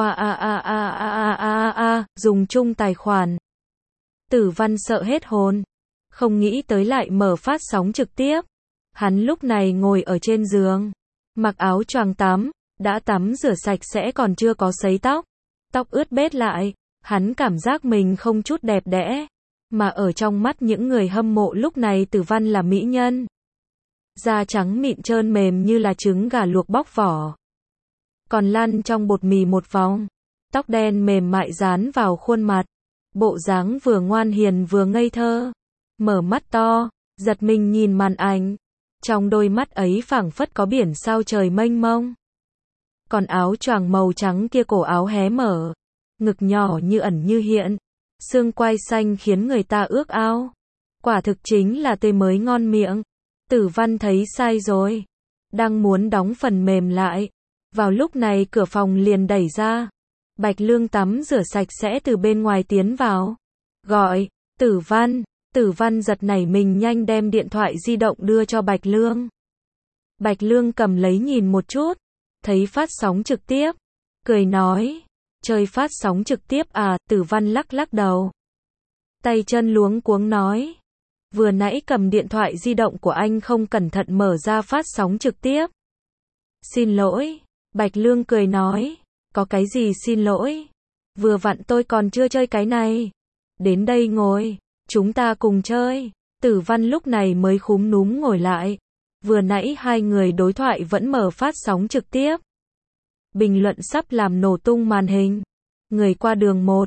Speaker 1: Dùng chung tài khoản. Tử Văn sợ hết hồn. Không nghĩ tới lại mở phát sóng trực tiếp. Hắn lúc này ngồi ở trên giường. Mặc áo choàng tắm. Đã tắm rửa sạch sẽ còn chưa có sấy tóc. Tóc ướt bết lại. Hắn cảm giác mình không chút đẹp đẽ. Mà ở trong mắt những người hâm mộ lúc này Tử Văn là mỹ nhân. Da trắng mịn trơn mềm như là trứng gà luộc bóc vỏ. Còn lăn trong bột mì một vòng. Tóc đen mềm mại dán vào khuôn mặt. Bộ dáng vừa ngoan hiền vừa ngây thơ. Mở mắt to, giật mình nhìn màn ảnh. Trong đôi mắt ấy phảng phất có biển sao trời mênh mông. Còn áo choàng màu trắng kia cổ áo hé mở. Ngực nhỏ như ẩn như hiện. Xương quai xanh khiến người ta ước ao. Quả thực chính là tê mới ngon miệng. Tử Văn thấy sai rồi. Đang muốn đóng phần mềm lại. Vào lúc này cửa phòng liền đẩy ra. Bạch Lương tắm rửa sạch sẽ từ bên ngoài tiến vào. Gọi, Tử Văn. Tử Văn giật nảy mình nhanh đem điện thoại di động đưa cho Bạch Lương. Bạch Lương cầm lấy nhìn một chút. Thấy phát sóng trực tiếp. Cười nói. Chơi phát sóng trực tiếp à? Tử Văn lắc lắc đầu. Tay chân luống cuống nói. Vừa nãy cầm điện thoại di động của anh không cẩn thận mở ra phát sóng trực tiếp. Xin lỗi. Bạch Lương cười nói. Có cái gì xin lỗi? Vừa vặn tôi còn chưa chơi cái này. Đến đây ngồi. Chúng ta cùng chơi. Tử Văn lúc này mới khúm núm ngồi lại. Vừa nãy hai người đối thoại vẫn mở phát sóng trực tiếp. Bình luận sắp làm nổ tung màn hình. Người qua đường 1.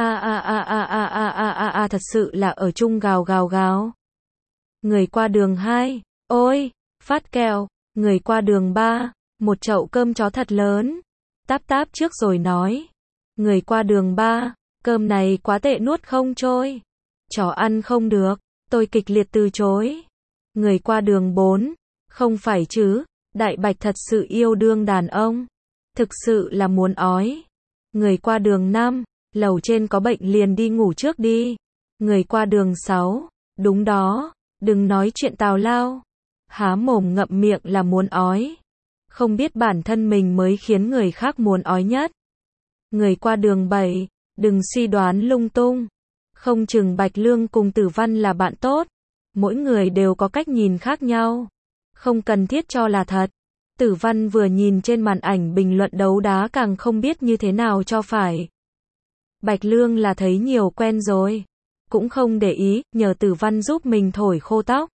Speaker 1: Thật sự là ở chung gào gào gào. Người qua đường 2. Ôi, phát kẹo. Người qua đường 3. Một chậu cơm chó thật lớn. Táp táp trước rồi nói. Người qua đường 3. Cơm này quá tệ nuốt không trôi. Chó ăn không được. Tôi kịch liệt từ chối. Người qua đường 4. Không phải chứ. Đại Bạch thật sự yêu đương đàn ông. Thực sự là muốn ói. Người qua đường 5. Lầu trên có bệnh liền đi ngủ trước đi. Người qua đường 6. Đúng đó. Đừng nói chuyện tào lao. Há mồm ngậm miệng là muốn ói. Không biết bản thân mình mới khiến người khác muốn ói nhất. Người qua đường 7. Đừng suy đoán lung tung. Không chừng Bạch Lương cùng Tử Văn là bạn tốt. Mỗi người đều có cách nhìn khác nhau. Không cần thiết cho là thật. Tử Văn vừa nhìn trên màn ảnh bình luận đấu đá càng không biết như thế nào cho phải. Bạch Lương là thấy nhiều quen rồi. Cũng không để ý, nhờ Tử Văn giúp mình thổi khô tóc.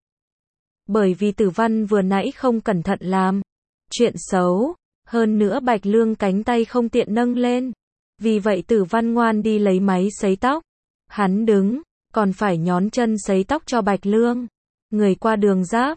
Speaker 1: Bởi vì Tử Văn vừa nãy không cẩn thận làm chuyện xấu. Hơn nữa Bạch Lương cánh tay không tiện nâng lên. Vì vậy Tử Văn ngoan đi lấy máy sấy tóc. Hắn đứng, còn phải nhón chân sấy tóc cho Bạch Lương. Người qua đường giáp,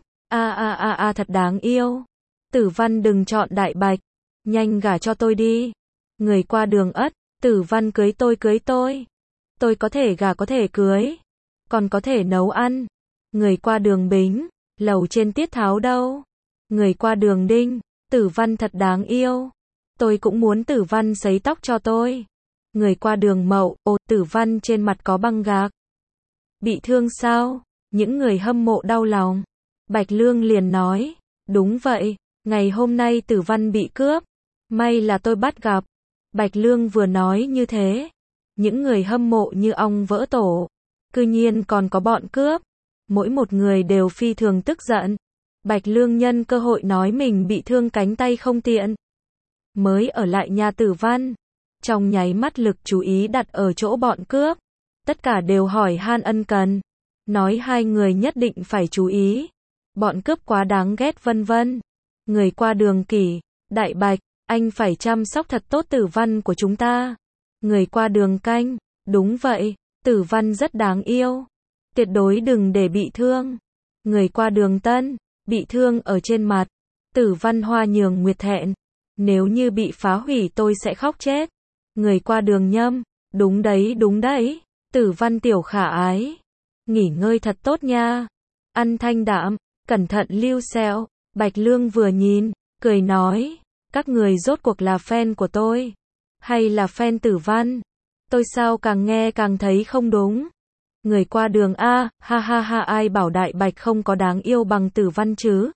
Speaker 1: thật đáng yêu. Tử Văn đừng chọn Đại Bạch, nhanh gả cho tôi đi. Người qua đường ất, Tử Văn cưới tôi cưới tôi. Tôi có thể gả có thể cưới, còn có thể nấu ăn. Người qua đường Bính, lầu trên Tiết Tháo đâu. Người qua đường Đinh, Tử Văn thật đáng yêu. Tôi cũng muốn Tử Văn sấy tóc cho tôi. Người qua đường Mậu, Tử Văn trên mặt có băng gạc. Bị thương sao? Những người hâm mộ đau lòng. Bạch Lương liền nói, đúng vậy, ngày hôm nay Tử Văn bị cướp. May là tôi bắt gặp. Bạch Lương vừa nói như thế. Những người hâm mộ như ong vỡ tổ. Cư nhiên còn có bọn cướp. Mỗi một người đều phi thường tức giận. Bạch Lương nhân cơ hội nói mình bị thương cánh tay không tiện. Mới ở lại nhà Tử Văn. Trong nháy mắt lực chú ý đặt ở chỗ bọn cướp. Tất cả đều hỏi han ân cần. Nói hai người nhất định phải chú ý. Bọn cướp quá đáng ghét vân vân. Người qua đường Kỷ, Đại Bạch, anh phải chăm sóc thật tốt Tử Văn của chúng ta. Người qua đường Canh, đúng vậy, Tử Văn rất đáng yêu. Tuyệt đối đừng để bị thương. Người qua đường Tân, bị thương ở trên mặt. Tử Văn Hoa nhường Nguyệt thẹn. Nếu như bị phá hủy tôi sẽ khóc chết. Người qua đường Nhâm, đúng đấy. Tử Văn tiểu khả ái. Nghỉ ngơi thật tốt nha. Ăn thanh đạm, cẩn thận lưu sẹo. Bạch Lương vừa nhìn, cười nói, các người rốt cuộc là fan của tôi, hay là fan Tử Văn? Tôi sao càng nghe càng thấy không đúng. Người qua đường A, ha ai bảo Đại Bạch không có đáng yêu bằng Tử Văn chứ?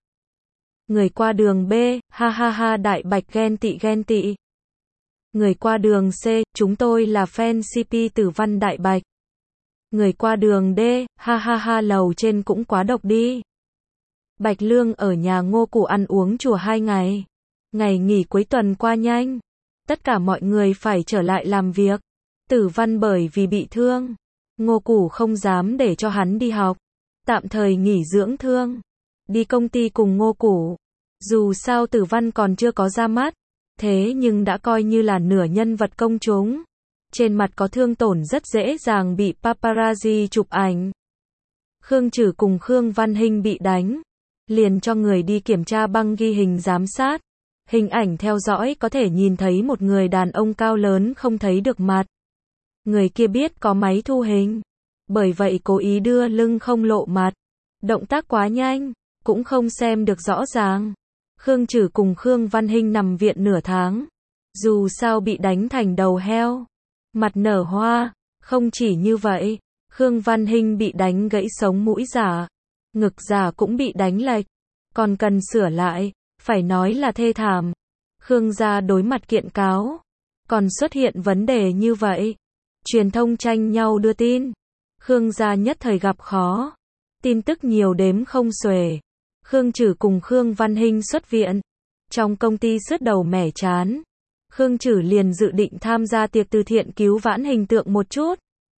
Speaker 1: Người qua đường B, ha Đại Bạch ghen tị. Người qua đường C, chúng tôi là fan CP Tử Văn Đại Bạch. Người qua đường D, ha lầu trên cũng quá độc đi. Bạch Lương ở nhà Ngô Củ ăn uống chùa 2 ngày. Ngày nghỉ cuối tuần qua nhanh. Tất cả mọi người phải trở lại làm việc. Tử Văn bởi vì bị thương. Ngô Củ không dám để cho hắn đi học. Tạm thời nghỉ dưỡng thương. Đi công ty cùng Ngô Củ. Dù sao Tử Văn còn chưa có ra mắt. Thế nhưng đã coi như là nửa nhân vật công chúng. Trên mặt có thương tổn rất dễ dàng bị paparazzi chụp ảnh. Khương Trử cùng Khương Văn Hinh bị đánh. Liền cho người đi kiểm tra băng ghi hình giám sát. Hình ảnh theo dõi có thể nhìn thấy một người đàn ông cao lớn không thấy được mặt. Người kia biết có máy thu hình. Bởi vậy cố ý đưa lưng không lộ mặt. Động tác quá nhanh, cũng không xem được rõ ràng. Khương Trử cùng Khương Văn Hinh nằm viện nửa tháng. Dù sao bị đánh thành đầu heo. Mặt nở hoa. Không chỉ như vậy, Khương Văn Hinh bị đánh gãy sống mũi giả. Ngực giả cũng bị đánh lệch. Còn cần sửa lại. Phải nói là thê thảm. Khương gia đối mặt kiện cáo. Còn xuất hiện vấn đề như vậy. Truyền thông tranh nhau đưa tin. Khương gia nhất thời gặp khó. Tin tức nhiều đếm không xuể. Khương Trử cùng Khương Văn Hinh xuất viện. Trong công ty sứt đầu mẻ chán. Khương Trử liền dự định tham gia tiệc từ thiện cứu vãn hình tượng một chút.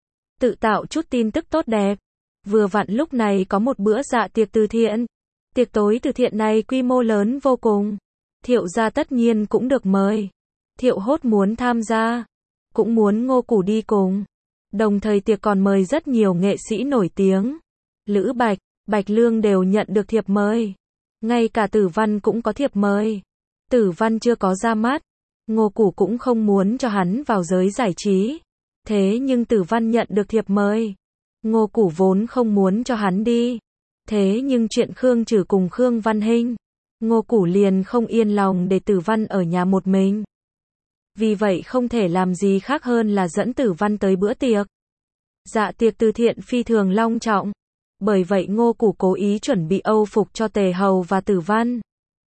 Speaker 1: Tự tạo chút tin tức tốt đẹp. Vừa vặn lúc này có một bữa dạ tiệc từ thiện. Tiệc tối từ thiện này quy mô lớn vô cùng. Thiệu gia tất nhiên cũng được mời. Thiệu Hốt muốn tham gia. Cũng muốn Ngô Củ đi cùng. Đồng thời tiệc còn mời rất nhiều nghệ sĩ nổi tiếng. Lữ Bạch, Bạch Lương đều nhận được thiệp mời. Ngay cả Tử Văn cũng có thiệp mời. Tử Văn chưa có ra mắt. Ngô Củ cũng không muốn cho hắn vào giới giải trí. Thế nhưng Tử Văn nhận được thiệp mời. Ngô Củ vốn không muốn cho hắn đi. Thế nhưng chuyện Khương Trử cùng Khương Văn Hinh. Ngô Củ liền không yên lòng để Tử Văn ở nhà một mình. Vì vậy không thể làm gì khác hơn là dẫn Tử Văn tới bữa tiệc. Dạ tiệc từ thiện phi thường long trọng. Bởi vậy Ngô Củ cố ý chuẩn bị âu phục cho Tề Hầu và Tử Văn.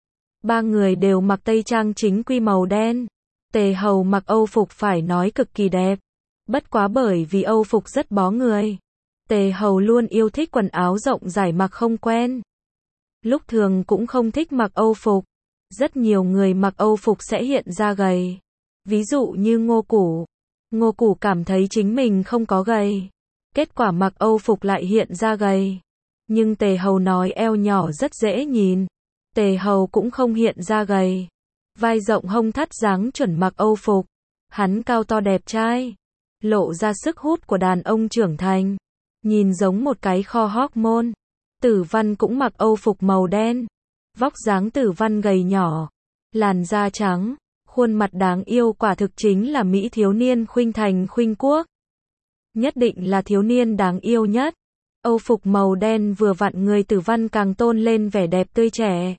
Speaker 1: Ba người đều mặc tây trang chính quy màu đen. Tề Hầu mặc âu phục phải nói cực kỳ đẹp. Bất quá bởi vì Âu phục rất bó người. Tề Hầu luôn yêu thích quần áo rộng rãi mặc không quen. Lúc thường cũng không thích mặc Âu phục. Rất nhiều người mặc Âu phục sẽ hiện ra gầy. Ví dụ như Ngô Củ. Ngô Củ cảm thấy chính mình không có gầy. Kết quả mặc Âu phục lại hiện ra gầy. Nhưng Tề Hầu nói eo nhỏ rất dễ nhìn. Tề Hầu cũng không hiện ra gầy. Vai rộng hông thắt dáng chuẩn mặc Âu phục. Hắn cao to đẹp trai. Lộ ra sức hút của đàn ông trưởng thành. Nhìn giống một cái kho hormone. Tử Văn cũng mặc Âu phục màu đen. Vóc dáng Tử Văn gầy nhỏ. Làn da trắng. Khuôn mặt đáng yêu, quả thực chính là mỹ thiếu niên khuynh thành khuynh quốc. Nhất định là thiếu niên đáng yêu nhất. Âu phục màu đen vừa vặn người Tử Văn càng tôn lên vẻ đẹp tươi trẻ.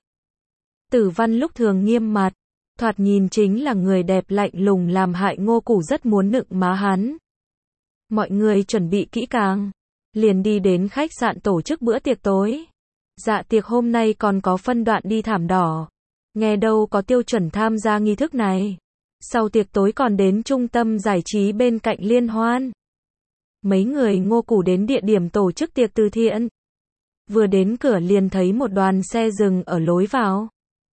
Speaker 1: Tử Văn lúc thường nghiêm mặt, thoạt nhìn chính là người đẹp lạnh lùng, làm hại Ngô Củ rất muốn nựng má hắn. Mọi người chuẩn bị kỹ càng, liền đi đến khách sạn tổ chức bữa tiệc tối. Dạ tiệc hôm nay còn có phân đoạn đi thảm đỏ. Nghe đâu có tiêu chuẩn tham gia nghi thức này. Sau tiệc tối còn đến trung tâm giải trí bên cạnh liên hoan. Mấy người Ngô Củ đến địa điểm tổ chức tiệc từ thiện. Vừa đến cửa liền thấy một đoàn xe dừng ở lối vào.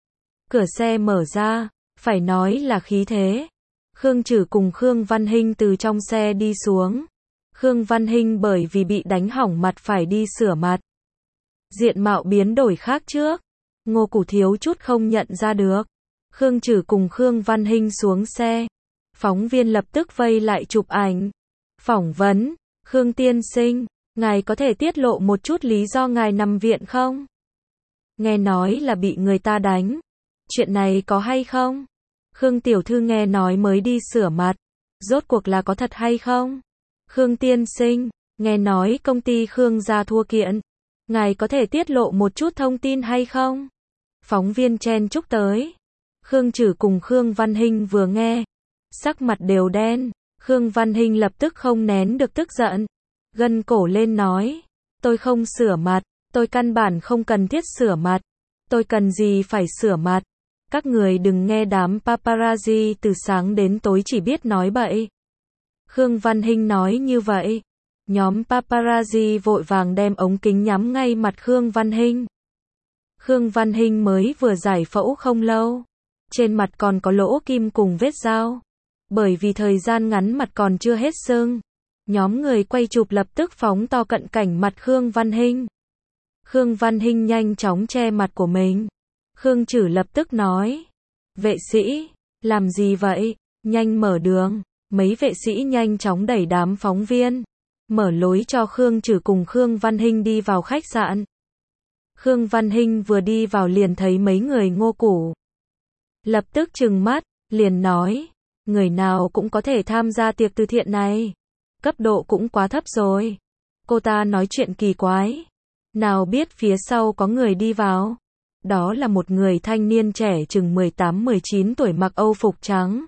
Speaker 1: Cửa xe mở ra, phải nói là khí thế. Khương Trử cùng Khương Văn Hinh từ trong xe đi xuống. Khương Văn Hinh bởi vì bị đánh hỏng mặt phải đi sửa mặt. Diện mạo biến đổi khác trước. Ngô Củ thiếu chút không nhận ra được. Khương Trử cùng Khương Văn Hinh xuống xe. Phóng viên lập tức vây lại chụp ảnh. Phỏng vấn, Khương tiên sinh, ngài có thể tiết lộ một chút lý do ngài nằm viện không? Nghe nói là bị người ta đánh. Chuyện này có hay không? Khương tiểu thư nghe nói mới đi sửa mặt. Rốt cuộc là có thật hay không? Khương tiên sinh, nghe nói công ty Khương gia thua kiện. Ngài có thể tiết lộ một chút thông tin hay không? Phóng viên chen chúc tới. Khương Trử cùng Khương Văn Hinh vừa nghe, sắc mặt đều đen. Khương Văn Hinh lập tức không nén được tức giận. Gân cổ lên nói. Tôi không sửa mặt. Tôi căn bản không cần thiết sửa mặt. Tôi cần gì phải sửa mặt. Các người đừng nghe đám paparazzi từ sáng đến tối chỉ biết nói bậy. Khương Văn Hinh nói như vậy. Nhóm paparazzi vội vàng đem ống kính nhắm ngay mặt Khương Văn Hinh. Khương Văn Hinh mới vừa giải phẫu không lâu. Trên mặt còn có lỗ kim cùng vết dao. Bởi vì thời gian ngắn mặt còn chưa hết sưng. Nhóm người quay chụp lập tức phóng to cận cảnh mặt Khương Văn Hinh. Khương Văn Hinh nhanh chóng che mặt của mình. Khương Trử lập tức nói. Vệ sĩ, làm gì vậy? Nhanh mở đường. Mấy vệ sĩ nhanh chóng đẩy đám phóng viên. Mở lối cho Khương Trử cùng Khương Văn Hinh đi vào khách sạn. Khương Văn Hinh vừa đi vào liền thấy mấy người Ngô Củ. Lập tức trừng mắt, liền nói. Người nào cũng có thể tham gia tiệc từ thiện này. Cấp độ cũng quá thấp rồi. Cô ta nói chuyện kỳ quái. Nào biết phía sau có người đi vào. Đó là một người thanh niên trẻ chừng 18-19 tuổi mặc Âu phục trắng.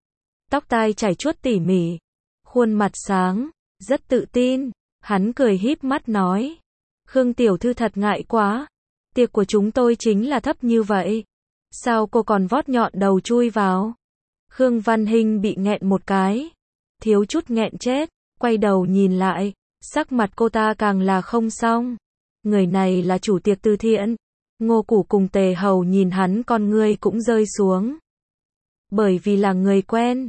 Speaker 1: Tóc tai chải chuốt tỉ mỉ. Khuôn mặt sáng, rất tự tin. Hắn cười híp mắt nói. Khương tiểu thư thật ngại quá. Tiệc của chúng tôi chính là thấp như vậy. Sao cô còn vót nhọn đầu chui vào? Khương Văn Hinh bị nghẹn một cái. Thiếu chút nghẹn chết. Quay đầu nhìn lại. Sắc mặt cô ta càng là không xong. Người này là chủ tiệc từ thiện. Ngô Củ cùng Tề Hầu nhìn hắn con ngươi cũng rơi xuống. Bởi vì là người quen.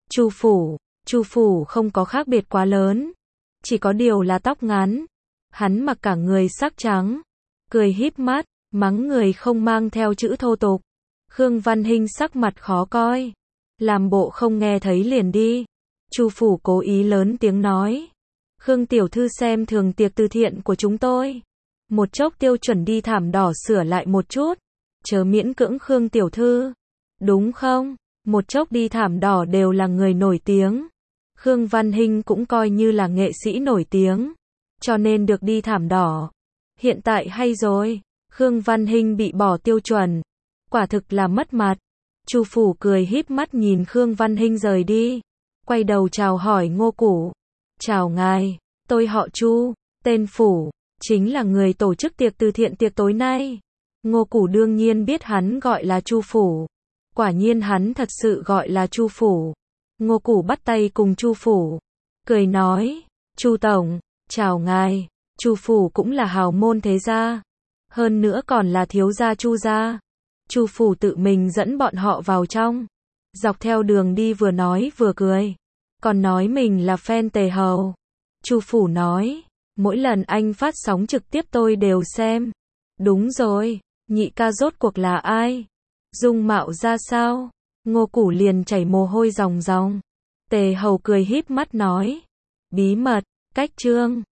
Speaker 1: Chu phủ không có khác biệt quá lớn. Chỉ có điều là tóc ngắn. Hắn mặc cả người sắc trắng. Cười híp mắt, mắng người không mang theo chữ thô tục. Khương Văn Hinh sắc mặt khó coi. Làm bộ không nghe thấy liền đi. Chu phủ cố ý lớn tiếng nói. Khương tiểu thư xem thường tiệc từ thiện của chúng tôi. Một chốc tiêu chuẩn đi thảm đỏ sửa lại một chút. Chớ miễn cưỡng Khương tiểu thư. Đúng không? Một chốc đi thảm đỏ đều là người nổi tiếng. Khương Văn Hinh cũng coi như là nghệ sĩ nổi tiếng. Cho nên được đi thảm đỏ. Hiện tại hay rồi. Khương Văn Hinh bị bỏ tiêu chuẩn. Quả thực là mất mặt. Chu phủ cười híp mắt nhìn Khương Văn Hinh rời đi. Quay đầu chào hỏi Ngô Củ. Chào ngài. Tôi họ Chu. Tên Phủ. Chính là người tổ chức tiệc từ thiện tiệc tối nay. Ngô Củ đương nhiên biết hắn gọi là Chu Phủ. Quả nhiên hắn thật sự gọi là Chu Phủ. Ngô Củ bắt tay cùng Chu Phủ. cười nói, Chu tổng, chào ngài, Chu phủ cũng là hào môn thế gia, hơn nữa còn là thiếu gia Chu gia. Chu phủ tự mình dẫn bọn họ vào trong, dọc theo đường đi vừa nói vừa cười, còn nói mình là fan Tề Hầu. Chu phủ nói, mỗi lần anh phát sóng trực tiếp tôi đều xem. Đúng rồi, nhị ca rốt cuộc là ai? Dung mạo ra sao? Ngô Củ liền chảy mồ hôi ròng ròng. Tề Hầu cười híp mắt nói, bí mật, cách chương.